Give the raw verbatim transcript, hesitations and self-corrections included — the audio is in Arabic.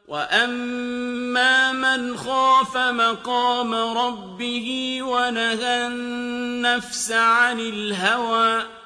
وَأَمَّا مَنْ خَافَ مَقَامَ رَبِّهِ وَنَهَى النَّفْسَ عَنِ الْهَوَىٰ